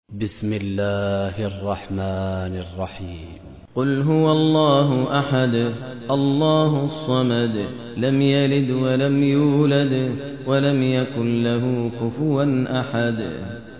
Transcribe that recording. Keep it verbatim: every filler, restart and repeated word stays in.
بسم الله الرحمن الرحيم قل هو الله أحد الله الصمد لم يلد ولم يولد ولم يكن له كفوا أحد